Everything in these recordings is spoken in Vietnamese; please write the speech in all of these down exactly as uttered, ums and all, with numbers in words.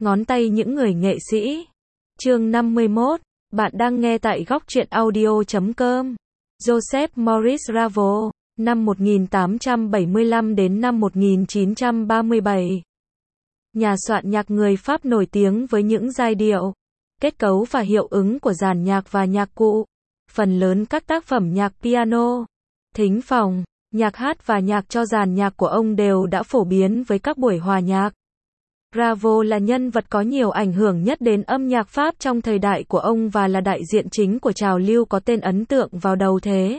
ngón tay những người nghệ sĩ. Chương năm mươi mốt, bạn đang nghe tại góc truyện audio chấm com. Joseph Maurice Ravel, năm một nghìn tám trăm bảy mươi lăm đến năm một nghìn chín trăm ba mươi bảy. Nhà soạn nhạc người Pháp nổi tiếng với những giai điệu, kết cấu và hiệu ứng của dàn nhạc và nhạc cụ. Phần lớn các tác phẩm nhạc piano, thính phòng, nhạc hát và nhạc cho dàn nhạc của ông đều đã phổ biến với các buổi hòa nhạc. Ravel là nhân vật có nhiều ảnh hưởng nhất đến âm nhạc Pháp trong thời đại của ông và là đại diện chính của trào lưu có tên ấn tượng vào đầu thế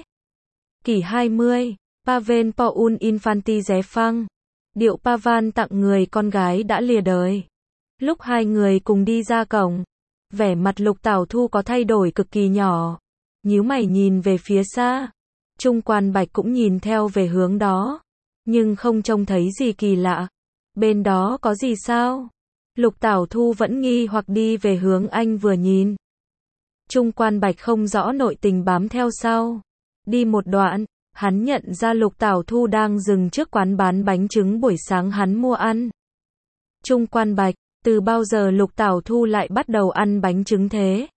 kỷ hai mươi. Paven pour un infante zéphant. Điệu Pavan tặng người con gái đã lìa đời. Lúc hai người cùng đi ra cổng, vẻ mặt Lục Tảo Thu có thay đổi cực kỳ nhỏ. Nhíu mày nhìn về phía xa. Trung Quan Bạch cũng nhìn theo về hướng đó, nhưng không trông thấy gì kỳ lạ. Bên đó có gì sao? Lục Tảo Thu vẫn nghi hoặc đi về hướng anh vừa nhìn. Trung Quan Bạch không rõ nội tình bám theo sau. Đi một đoạn, hắn nhận ra Lục Tảo Thu đang dừng trước quán bán bánh trứng buổi sáng hắn mua ăn. Trung Quan Bạch, từ bao giờ Lục Tảo Thu lại bắt đầu ăn bánh trứng thế?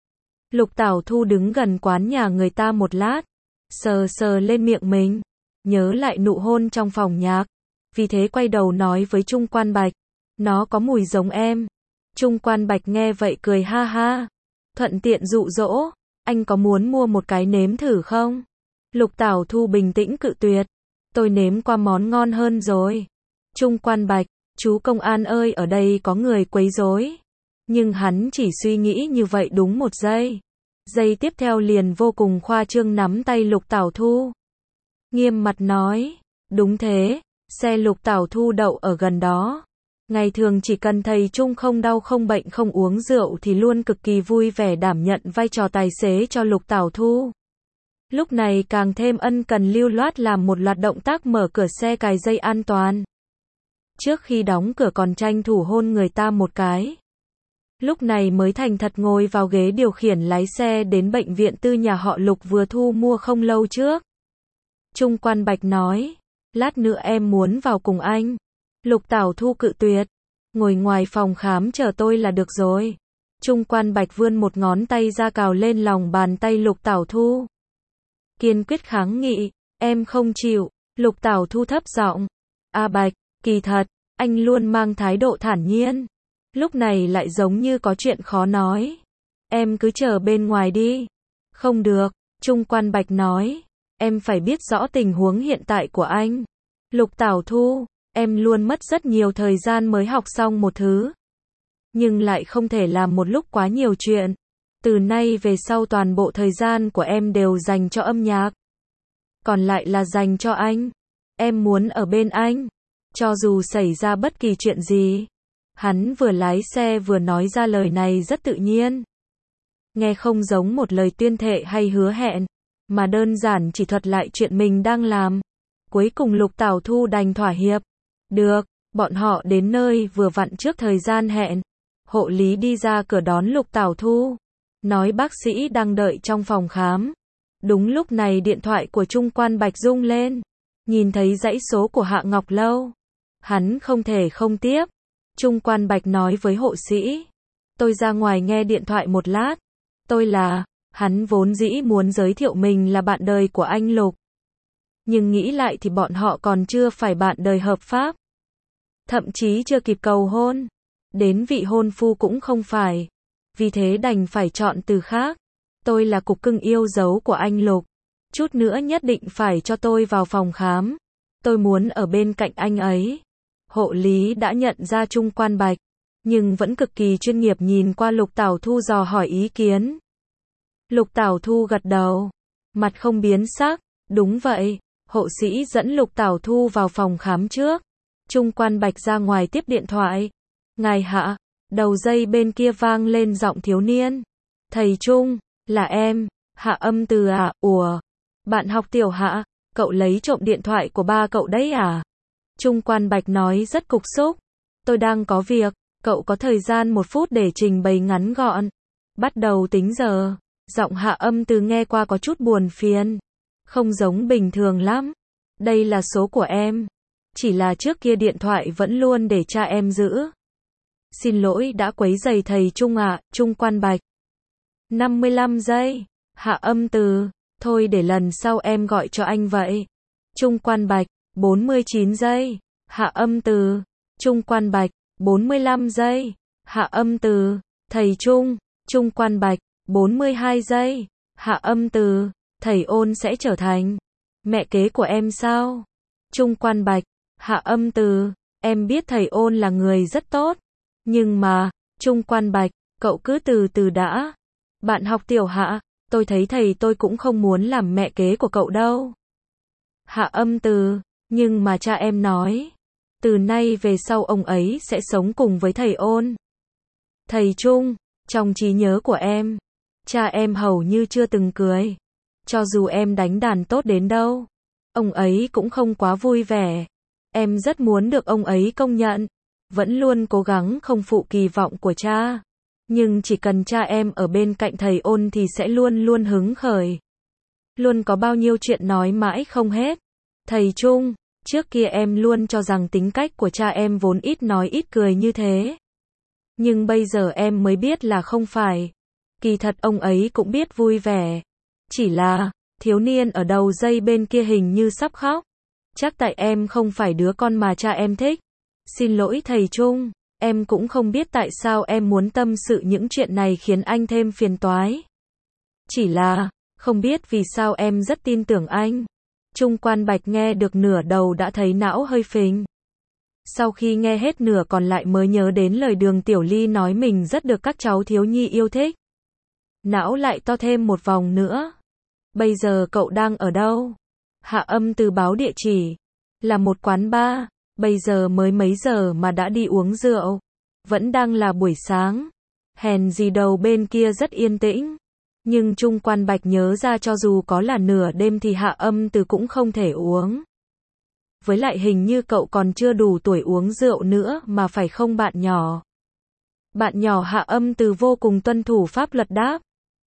Lục Tảo Thu đứng gần quán nhà người ta một lát, sờ sờ lên miệng mình, nhớ lại nụ hôn trong phòng nhạc. Vì thế quay đầu nói với Trung Quan Bạch, nó có mùi giống em. Trung Quan Bạch nghe vậy cười ha ha, thuận tiện dụ dỗ, anh có muốn mua một cái nếm thử không? Lục Tảo Thu bình tĩnh cự tuyệt, tôi nếm qua món ngon hơn rồi. Trung Quan Bạch, chú công an ơi, ở đây có người quấy rối. Nhưng hắn chỉ suy nghĩ như vậy đúng một giây. Giây tiếp theo liền vô cùng khoa trương nắm tay Lục Tảo Thu. Nghiêm mặt nói, đúng thế, xe Lục Tảo Thu đậu ở gần đó. Ngày thường chỉ cần thầy Trung không đau không bệnh không uống rượu thì luôn cực kỳ vui vẻ đảm nhận vai trò tài xế cho Lục Tảo Thu. Lúc này càng thêm ân cần lưu loát làm một loạt động tác mở cửa xe cài dây an toàn. Trước khi đóng cửa còn tranh thủ hôn người ta một cái. Lúc này mới thành thật ngồi vào ghế điều khiển lái xe đến bệnh viện tư nhà họ Lục vừa thu mua không lâu trước. Trung Quan Bạch nói, lát nữa em muốn vào cùng anh. Lục Tảo Thu cự tuyệt, ngồi ngoài phòng khám chờ tôi là được rồi. Trung Quan Bạch vươn một ngón tay ra cào lên lòng bàn tay Lục Tảo Thu. Kiên quyết kháng nghị, em không chịu. Lục Tảo Thu thấp giọng, A Bạch, kỳ thật, anh luôn mang thái độ thản nhiên. Lúc này lại giống như có chuyện khó nói. Em cứ chờ bên ngoài đi. Không được, Trung Quan Bạch nói, em phải biết rõ tình huống hiện tại của anh. Lục Tảo Thu, em luôn mất rất nhiều thời gian mới học xong một thứ. Nhưng lại không thể làm một lúc quá nhiều chuyện. Từ nay về sau toàn bộ thời gian của em đều dành cho âm nhạc. Còn lại là dành cho anh. Em muốn ở bên anh. Cho dù xảy ra bất kỳ chuyện gì. Hắn vừa lái xe vừa nói ra lời này rất tự nhiên. Nghe không giống một lời tuyên thệ hay hứa hẹn, mà đơn giản chỉ thuật lại chuyện mình đang làm. Cuối cùng Lục Tảo Thu đành thỏa hiệp. Được, bọn họ đến nơi vừa vặn trước thời gian hẹn. Hộ lý đi ra cửa đón Lục Tảo Thu. Nói bác sĩ đang đợi trong phòng khám. Đúng lúc này điện thoại của Trung Quan Bạch rung lên. Nhìn thấy dãy số của Hạ Ngọc Lâu. Hắn không thể không tiếp. Trung Quan Bạch nói với hộ sĩ. Tôi ra ngoài nghe điện thoại một lát. Tôi là, hắn vốn dĩ muốn giới thiệu mình là bạn đời của anh Lục. Nhưng nghĩ lại thì bọn họ còn chưa phải bạn đời hợp pháp. Thậm chí chưa kịp cầu hôn. Đến vị hôn phu cũng không phải. Vì thế đành phải chọn từ khác. Tôi là cục cưng yêu dấu của anh Lục. Chút nữa nhất định phải cho tôi vào phòng khám. Tôi muốn ở bên cạnh anh ấy. Hộ lý đã nhận ra Trung Quan Bạch, nhưng vẫn cực kỳ chuyên nghiệp nhìn qua Lục Tảo Thu dò hỏi ý kiến. Lục Tảo Thu gật đầu, mặt không biến sắc, đúng vậy. Hộ sĩ dẫn Lục Tảo Thu vào phòng khám trước. Trung Quan Bạch ra ngoài tiếp điện thoại. Ngài Hạ, đầu dây bên kia vang lên giọng thiếu niên. Thầy Trung, là em, Hạ Âm Từ à, ủa, bạn học tiểu Hạ, cậu lấy trộm điện thoại của ba cậu đấy à? Trung Quan Bạch nói rất cục xúc. Tôi đang có việc, cậu có thời gian một phút để trình bày ngắn gọn. Bắt đầu tính giờ. Giọng Hạ Âm Từ nghe qua có chút buồn phiền. Không giống bình thường lắm. Đây là số của em. Chỉ là trước kia điện thoại vẫn luôn để cha em giữ. Xin lỗi đã quấy rầy thầy Trung ạ, Trung Quan Bạch. năm mươi lăm giây. Hạ âm từ. Thôi để lần sau em gọi cho anh vậy. Trung Quan Bạch. bốn mươi chín giây. Hạ âm từ. Trung Quan Bạch. bốn mươi lăm giây. Hạ âm từ. Thầy Trung. Trung Quan Bạch. bốn mươi hai giây. Hạ âm từ. Thầy Ôn sẽ trở thành mẹ kế của em sao? Trung Quan Bạch. Hạ âm từ. Em biết thầy Ôn là người rất tốt. Nhưng mà, Trung Quan Bạch, cậu cứ từ từ đã. Bạn học Tiểu Hạ, tôi thấy thầy tôi cũng không muốn làm mẹ kế của cậu đâu. Hạ âm từ. Nhưng mà cha em nói. Từ nay về sau ông ấy sẽ sống cùng với thầy Ôn. Thầy Trung, trong trí nhớ của em, cha em hầu như chưa từng cười. Cho dù em đánh đàn tốt đến đâu, ông ấy cũng không quá vui vẻ. Em rất muốn được ông ấy công nhận. Vẫn luôn cố gắng không phụ kỳ vọng của cha. Nhưng chỉ cần cha em ở bên cạnh thầy Ôn thì sẽ luôn luôn hứng khởi. Luôn có bao nhiêu chuyện nói mãi không hết. Thầy Trung, trước kia em luôn cho rằng tính cách của cha em vốn ít nói ít cười như thế. Nhưng bây giờ em mới biết là không phải. Kỳ thật ông ấy cũng biết vui vẻ. Chỉ là, thiếu niên ở đầu dây bên kia hình như sắp khóc. Chắc tại em không phải đứa con mà cha em thích. Xin lỗi thầy Trung, em cũng không biết tại sao em muốn tâm sự những chuyện này khiến anh thêm phiền toái. Chỉ là, không biết vì sao em rất tin tưởng anh. Trung Quan Bạch nghe được nửa đầu đã thấy não hơi phình. Sau khi nghe hết nửa còn lại mới nhớ đến lời Đường Tiểu Ly nói mình rất được các cháu thiếu nhi yêu thích. Não lại to thêm một vòng nữa. Bây giờ cậu đang ở đâu? Hạ âm từ báo địa chỉ. Là một quán bar. Bây giờ mới mấy giờ mà đã đi uống rượu. Vẫn đang là buổi sáng. Hèn gì đầu bên kia rất yên tĩnh. Nhưng Trung Quan Bạch nhớ ra cho dù có là nửa đêm thì hạ âm từ cũng không thể uống. Với lại hình như cậu còn chưa đủ tuổi uống rượu nữa mà phải không bạn nhỏ? Bạn nhỏ hạ âm từ vô cùng tuân thủ pháp luật đáp.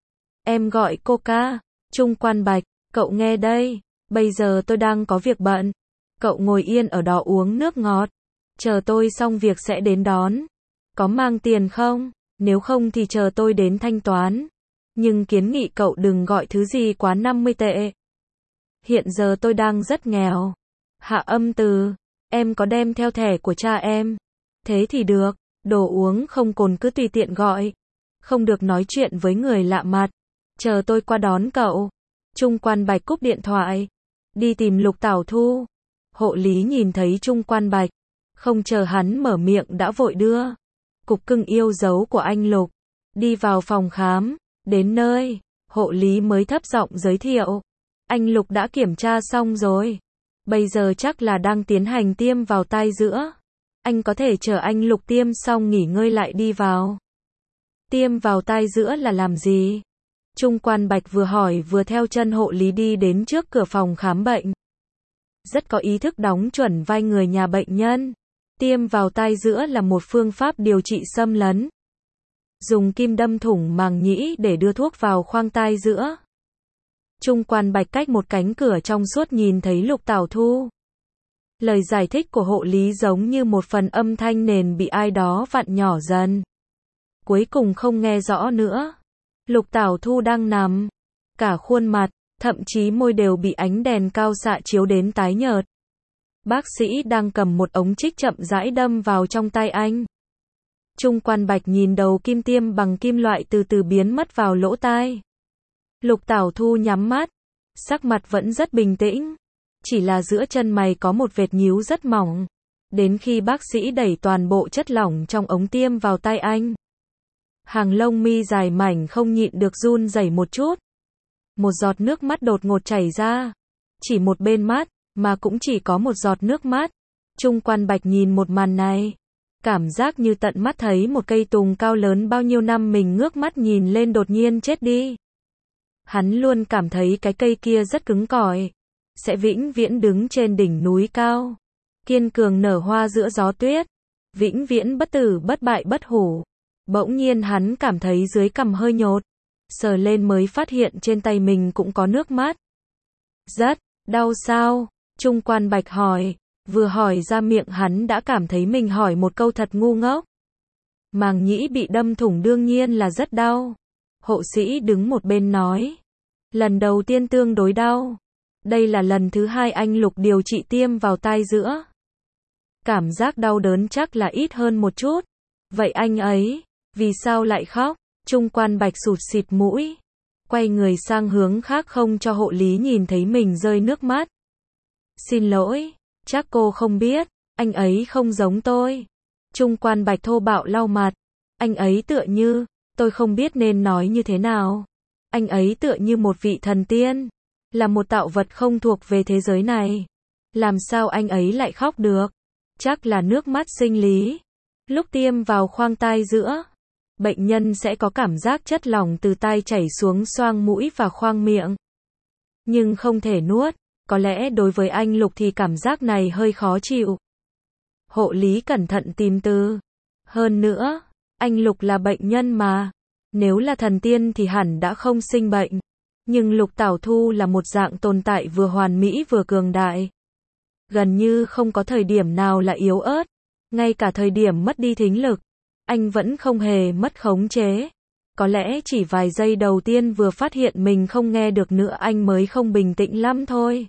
Em gọi Coca. Trung Quan Bạch, cậu nghe đây. Bây giờ tôi đang có việc bận. Cậu ngồi yên ở đó uống nước ngọt. Chờ tôi xong việc sẽ đến đón. Có mang tiền không? Nếu không thì chờ tôi đến thanh toán. Nhưng kiến nghị cậu đừng gọi thứ gì quá năm mươi tệ. Hiện giờ tôi đang rất nghèo. Hạ âm từ. Em có đem theo thẻ của cha em. Thế thì được. Đồ uống không cồn cứ tùy tiện gọi. Không được nói chuyện với người lạ mặt. Chờ tôi qua đón cậu. Trung Quan Bạch cúp điện thoại. Đi tìm Lục Tảo Thu. Hộ lý nhìn thấy Trung Quan Bạch. Không chờ hắn mở miệng đã vội đưa cục cưng yêu dấu của anh Lục. Đi vào phòng khám. Đến nơi, hộ lý mới thấp giọng giới thiệu. Anh Lục đã kiểm tra xong rồi. Bây giờ chắc là đang tiến hành tiêm vào tai giữa. Anh có thể chờ anh Lục tiêm xong nghỉ ngơi lại đi vào. Tiêm vào tai giữa là làm gì? Trung Quan Bạch vừa hỏi vừa theo chân hộ lý đi đến trước cửa phòng khám bệnh. Rất có ý thức đóng chuẩn vai người nhà bệnh nhân. Tiêm vào tai giữa là một phương pháp điều trị xâm lấn. Dùng kim đâm thủng màng nhĩ để đưa thuốc vào khoang tai giữa. Trung Quan Bạch cách một cánh cửa trong suốt nhìn thấy Lục Tảo Thu. Lời giải thích của hộ lý giống như một phần âm thanh nền bị ai đó vặn nhỏ dần. Cuối cùng không nghe rõ nữa. Lục Tảo Thu đang nằm. Cả khuôn mặt, thậm chí môi đều bị ánh đèn cao xạ chiếu đến tái nhợt. Bác sĩ đang cầm một ống trích chậm rãi đâm vào trong tai anh. Trung Quan Bạch nhìn đầu kim tiêm bằng kim loại từ từ biến mất vào lỗ tai. Lục Tảo Thu nhắm mắt. Sắc mặt vẫn rất bình tĩnh. Chỉ là giữa chân mày có một vệt nhíu rất mỏng. Đến khi bác sĩ đẩy toàn bộ chất lỏng trong ống tiêm vào tai anh. Hàng lông mi dài mảnh không nhịn được run rẩy một chút. Một giọt nước mắt đột ngột chảy ra. Chỉ một bên mắt, mà cũng chỉ có một giọt nước mắt. Trung Quan Bạch nhìn một màn này. Cảm giác như tận mắt thấy một cây tùng cao lớn bao nhiêu năm mình ngước mắt nhìn lên đột nhiên chết đi. Hắn luôn cảm thấy cái cây kia rất cứng cỏi. Sẽ vĩnh viễn đứng trên đỉnh núi cao. Kiên cường nở hoa giữa gió tuyết. Vĩnh viễn bất tử bất bại bất hủ. Bỗng nhiên hắn cảm thấy dưới cằm hơi nhột. Sờ lên mới phát hiện trên tay mình cũng có nước mắt. Rất đau sao? Trung Quan Bạch hỏi. Vừa hỏi ra miệng hắn đã cảm thấy mình hỏi một câu thật ngu ngốc. Màng nhĩ bị đâm thủng đương nhiên là rất đau. Hộ sĩ đứng một bên nói. Lần đầu tiên tương đối đau. Đây là lần thứ hai anh Lục điều trị tiêm vào tai giữa. Cảm giác đau đớn chắc là ít hơn một chút. Vậy anh ấy, vì sao lại khóc? Trung Quan Bạch sụt xịt mũi. Quay người sang hướng khác không cho hộ lý nhìn thấy mình rơi nước mắt. Xin lỗi, chắc cô không biết, anh ấy không giống tôi. Trung Quan Bạch thô bạo lau mặt. Anh ấy tựa như, tôi không biết nên nói như thế nào. Anh ấy tựa như một vị thần tiên. Là một tạo vật không thuộc về thế giới này. Làm sao anh ấy lại khóc được? Chắc là nước mắt sinh lý. Lúc tiêm vào khoang tai giữa, bệnh nhân sẽ có cảm giác chất lỏng từ tai chảy xuống xoang mũi và khoang miệng. Nhưng không thể nuốt. Có lẽ đối với anh Lục thì cảm giác này hơi khó chịu. Hộ lý cẩn thận tìm từ. Hơn nữa, anh Lục là bệnh nhân mà. Nếu là thần tiên thì hẳn đã không sinh bệnh. Nhưng Lục Tảo Thu là một dạng tồn tại vừa hoàn mỹ vừa cường đại. Gần như không có thời điểm nào là yếu ớt. Ngay cả thời điểm mất đi thính lực, anh vẫn không hề mất khống chế. Có lẽ chỉ vài giây đầu tiên vừa phát hiện mình không nghe được nữa anh mới không bình tĩnh lắm thôi.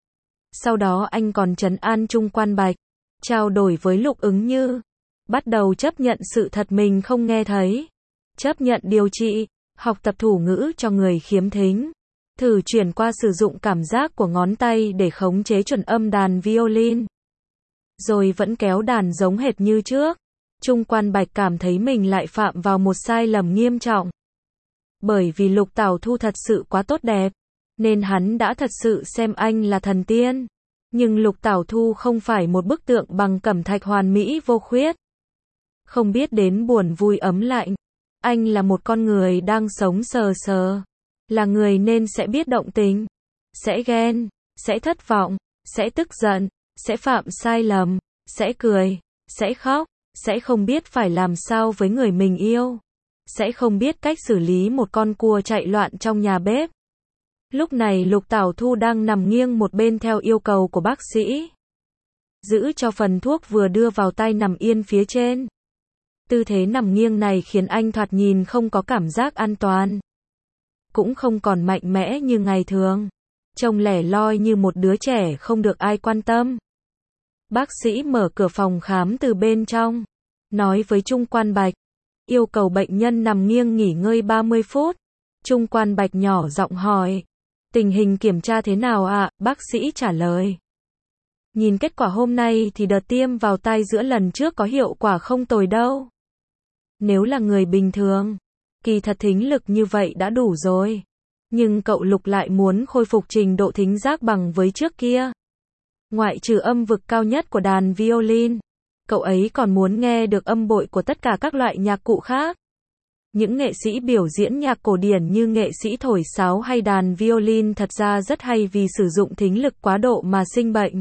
Sau đó anh còn trấn an Trung Quan Bạch, trao đổi với Lục Ứng Như, bắt đầu chấp nhận sự thật mình không nghe thấy, chấp nhận điều trị, học tập thủ ngữ cho người khiếm thính, thử chuyển qua sử dụng cảm giác của ngón tay để khống chế chuẩn âm đàn violin. Rồi vẫn kéo đàn giống hệt như trước. Trung Quan Bạch cảm thấy mình lại phạm vào một sai lầm nghiêm trọng. Bởi vì Lục Tảo Thu thật sự quá tốt đẹp, nên hắn đã thật sự xem anh là thần tiên. Nhưng Lục Tảo Thu không phải một bức tượng bằng cẩm thạch hoàn mỹ vô khuyết. Không biết đến buồn vui ấm lạnh. Anh là một con người đang sống sờ sờ. Là người nên sẽ biết động tình, sẽ ghen, sẽ thất vọng, sẽ tức giận, sẽ phạm sai lầm, sẽ cười, sẽ khóc, sẽ không biết phải làm sao với người mình yêu, sẽ không biết cách xử lý một con cua chạy loạn trong nhà bếp. Lúc này Lục Tảo Thu đang nằm nghiêng một bên theo yêu cầu của bác sĩ. Giữ cho phần thuốc vừa đưa vào tay nằm yên phía trên. Tư thế nằm nghiêng này khiến anh thoạt nhìn không có cảm giác an toàn. Cũng không còn mạnh mẽ như ngày thường. Trông lẻ loi như một đứa trẻ không được ai quan tâm. Bác sĩ mở cửa phòng khám từ bên trong. Nói với Trung Quan Bạch. Yêu cầu bệnh nhân nằm nghiêng nghỉ ngơi ba mươi phút. Trung Quan Bạch nhỏ giọng hỏi. Tình hình kiểm tra thế nào ạ? À? Bác sĩ trả lời. Nhìn kết quả hôm nay thì đợt tiêm vào tai giữa lần trước có hiệu quả không tồi đâu. Nếu là người bình thường, kỳ thật thính lực như vậy đã đủ rồi. Nhưng cậu Lục lại muốn khôi phục trình độ thính giác bằng với trước kia. Ngoại trừ âm vực cao nhất của đàn violin, cậu ấy còn muốn nghe được âm bội của tất cả các loại nhạc cụ khác. Những nghệ sĩ biểu diễn nhạc cổ điển như nghệ sĩ thổi sáo hay đàn violin thật ra rất hay vì sử dụng thính lực quá độ mà sinh bệnh.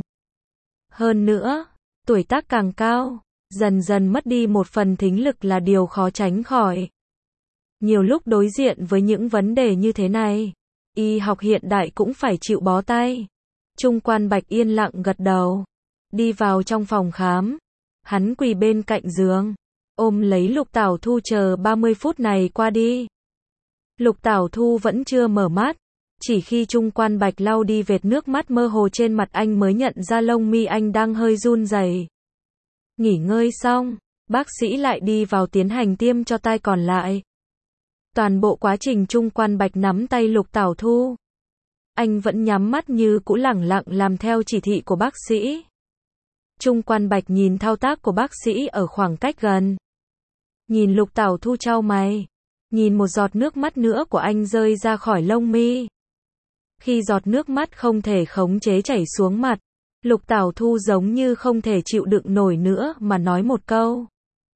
Hơn nữa, tuổi tác càng cao, dần dần mất đi một phần thính lực là điều khó tránh khỏi. Nhiều lúc đối diện với những vấn đề như thế này, y học hiện đại cũng phải chịu bó tay. Trung Quan Bạch yên lặng gật đầu. Đi vào trong phòng khám. Hắn quỳ bên cạnh giường. Ôm lấy Lục Tảo Thu chờ ba mươi phút này qua đi. Lục Tảo Thu vẫn chưa mở mắt. Chỉ khi Trung Quan Bạch lau đi vệt nước mắt mơ hồ trên mặt anh mới nhận ra lông mi anh đang hơi run rẩy. Nghỉ ngơi xong, bác sĩ lại đi vào tiến hành tiêm cho tai còn lại. Toàn bộ quá trình Trung Quan Bạch nắm tay Lục Tảo Thu. Anh vẫn nhắm mắt như cũ lẳng lặng làm theo chỉ thị của bác sĩ. Trung Quan Bạch nhìn thao tác của bác sĩ ở khoảng cách gần. Nhìn Lục Tảo Thu chau mày. Nhìn một giọt nước mắt nữa của anh rơi ra khỏi lông mi. Khi giọt nước mắt không thể khống chế chảy xuống mặt, Lục Tảo Thu giống như không thể chịu đựng nổi nữa mà nói một câu.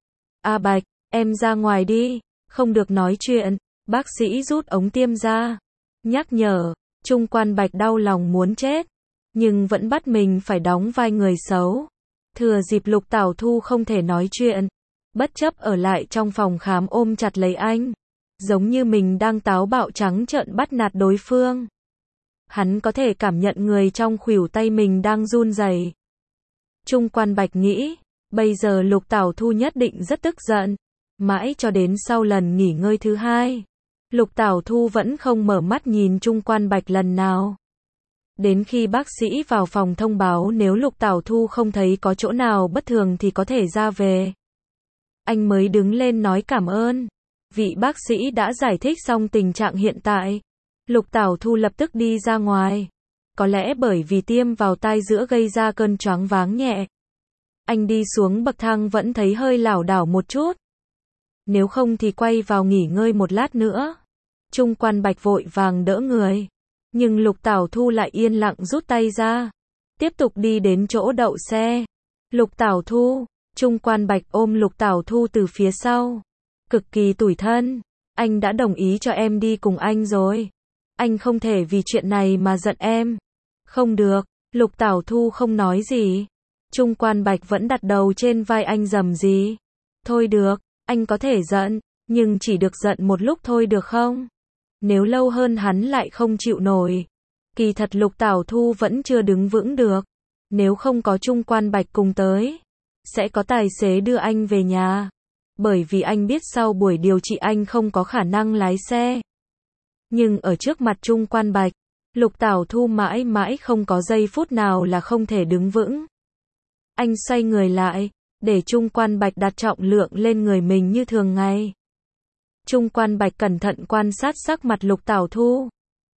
A Bạch, em ra ngoài đi, không được nói chuyện. Bác sĩ rút ống tiêm ra. Nhắc nhở, Trung Quan Bạch đau lòng muốn chết. Nhưng vẫn bắt mình phải đóng vai người xấu. Thừa dịp Lục Tảo Thu không thể nói chuyện. Bất chấp ở lại trong phòng khám ôm chặt lấy anh. Giống như mình đang táo bạo trắng trợn bắt nạt đối phương. Hắn có thể cảm nhận người trong khuỷu tay mình đang run rẩy. Trung Quan Bạch nghĩ, bây giờ Lục Tảo Thu nhất định rất tức giận. Mãi cho đến sau lần nghỉ ngơi thứ hai, Lục Tảo Thu vẫn không mở mắt nhìn Trung Quan Bạch lần nào. Đến khi bác sĩ vào phòng thông báo nếu Lục Tảo Thu không thấy có chỗ nào bất thường thì có thể ra về, anh mới đứng lên nói cảm ơn. Vị bác sĩ đã giải thích xong tình trạng hiện tại, Lục Tảo Thu lập tức đi ra ngoài. Có lẽ bởi vì tiêm vào tai giữa gây ra cơn choáng váng nhẹ. Anh đi xuống bậc thang vẫn thấy hơi lảo đảo một chút. Nếu không thì quay vào nghỉ ngơi một lát nữa. Trung Quan Bạch vội vàng đỡ người. Nhưng Lục Tảo Thu lại yên lặng rút tay ra. Tiếp tục đi đến chỗ đậu xe. Lục Tảo Thu, Trung Quan Bạch ôm Lục Tảo Thu từ phía sau. Cực kỳ tủi thân. Anh đã đồng ý cho em đi cùng anh rồi. Anh không thể vì chuyện này mà giận em. Không được, Lục Tảo Thu không nói gì. Trung Quan Bạch vẫn đặt đầu trên vai anh rầm rì. Thôi được, anh có thể giận, nhưng chỉ được giận một lúc thôi được không? Nếu lâu hơn hắn lại không chịu nổi. Kỳ thật Lục Tảo Thu vẫn chưa đứng vững được. Nếu không có Trung Quan Bạch cùng tới, sẽ có tài xế đưa anh về nhà. Bởi vì anh biết sau buổi điều trị anh không có khả năng lái xe. Nhưng ở trước mặt Trung Quan Bạch, Lục Tảo Thu mãi mãi không có giây phút nào là không thể đứng vững. Anh xoay người lại, để Trung Quan Bạch đặt trọng lượng lên người mình như thường ngày. Trung Quan Bạch cẩn thận quan sát sắc mặt Lục Tảo Thu.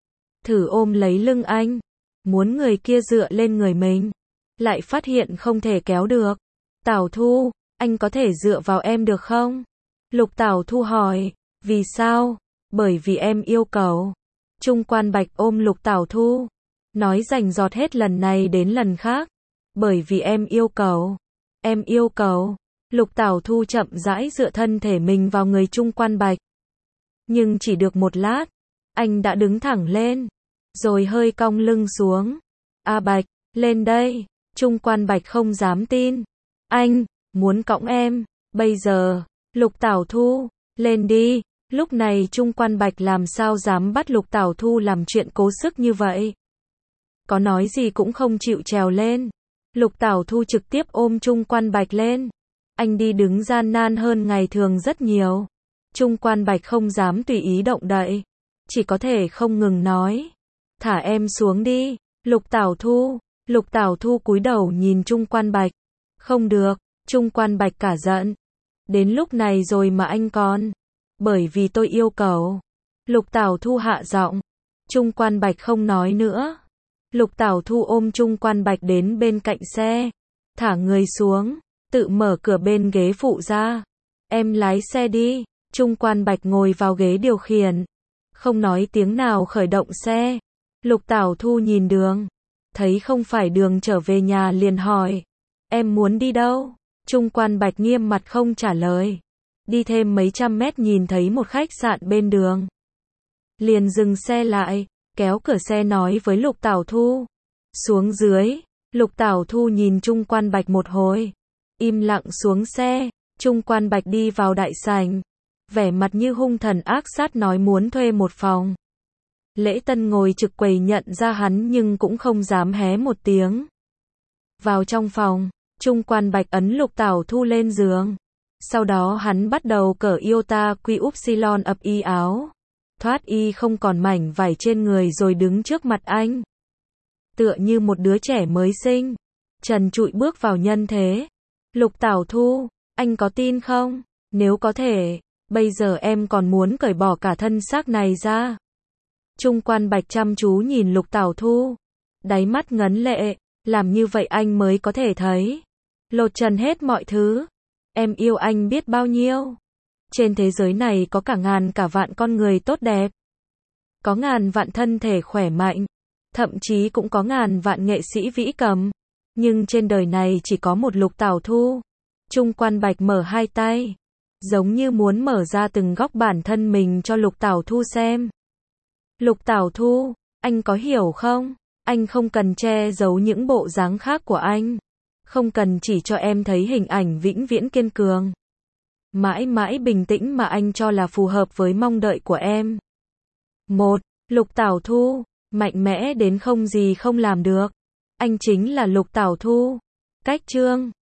Thử ôm lấy lưng anh, muốn người kia dựa lên người mình, lại phát hiện không thể kéo được. Tảo Thu, anh có thể dựa vào em được không? Lục Tảo Thu hỏi, vì sao? Bởi vì em yêu cầu. Trung Quan Bạch ôm Lục Tảo Thu, nói rành rọt hết lần này đến lần khác. Bởi vì em yêu cầu. Em yêu cầu. Lục Tảo Thu chậm rãi dựa thân thể mình vào người Trung Quan Bạch. Nhưng chỉ được một lát, anh đã đứng thẳng lên, rồi hơi cong lưng xuống. A Bạch, lên đây. Trung Quan Bạch không dám tin. Anh, muốn cõng em, bây giờ. Lục Tảo Thu, lên đi. Lúc này Trung Quan Bạch làm sao dám bắt Lục Tảo Thu làm chuyện cố sức như vậy. Có nói gì cũng không chịu trèo lên. Lục Tảo Thu trực tiếp ôm Trung Quan Bạch lên. Anh đi đứng gian nan hơn ngày thường rất nhiều. Trung Quan Bạch không dám tùy ý động đậy. Chỉ có thể không ngừng nói. Thả em xuống đi. Lục Tảo Thu. Lục Tảo Thu cúi đầu nhìn Trung Quan Bạch. Không được. Trung Quan Bạch cả giận. Đến lúc này rồi mà anh còn. Bởi vì tôi yêu cầu. Lục Tảo Thu hạ giọng. Trung Quan Bạch không nói nữa. Lục Tảo Thu ôm Trung Quan Bạch đến bên cạnh xe. Thả người xuống. Tự mở cửa bên ghế phụ ra. Em lái xe đi. Trung Quan Bạch ngồi vào ghế điều khiển. Không nói tiếng nào khởi động xe. Lục Tảo Thu nhìn đường. Thấy không phải đường trở về nhà liền hỏi. Em muốn đi đâu? Trung Quan Bạch nghiêm mặt không trả lời. Đi thêm mấy trăm mét nhìn thấy một khách sạn bên đường. Liền dừng xe lại, kéo cửa xe nói với Lục Tảo Thu. Xuống dưới. Lục Tảo Thu nhìn Trung Quan Bạch một hồi. Im lặng xuống xe. Trung Quan Bạch đi vào đại sảnh. Vẻ mặt như hung thần ác sát nói muốn thuê một phòng. Lễ Tân ngồi trực quầy nhận ra hắn nhưng cũng không dám hé một tiếng. Vào trong phòng, Trung Quan Bạch ấn Lục Tảo Thu lên giường. Sau đó hắn bắt đầu cởi Iota Quy Upsilon ập y áo. Thoát y không còn mảnh vải trên người rồi đứng trước mặt anh. Tựa như một đứa trẻ mới sinh. Trần trụi bước vào nhân thế. Lục Tảo Thu, anh có tin không? Nếu có thể, bây giờ em còn muốn cởi bỏ cả thân xác này ra. Trung Quan Bạch chăm chú nhìn Lục Tảo Thu. Đáy mắt ngấn lệ, làm như vậy anh mới có thể thấy. Lột trần hết mọi thứ. Em yêu anh biết bao nhiêu. Trên thế giới này có cả ngàn cả vạn con người tốt đẹp. Có ngàn vạn thân thể khỏe mạnh. Thậm chí cũng có ngàn vạn nghệ sĩ vĩ cầm. Nhưng trên đời này chỉ có một Lục Tảo Thu. Trung Quan Bạch mở hai tay. Giống như muốn mở ra từng góc bản thân mình cho Lục Tảo Thu xem. Lục Tảo Thu, anh có hiểu không? Anh không cần che giấu những bộ dáng khác của anh. Không cần chỉ cho em thấy hình ảnh vĩnh viễn kiên cường. Mãi mãi bình tĩnh mà anh cho là phù hợp với mong đợi của em. Một, Lục Tảo Thu, mạnh mẽ đến không gì không làm được. Anh chính là Lục Tảo Thu. Cách chương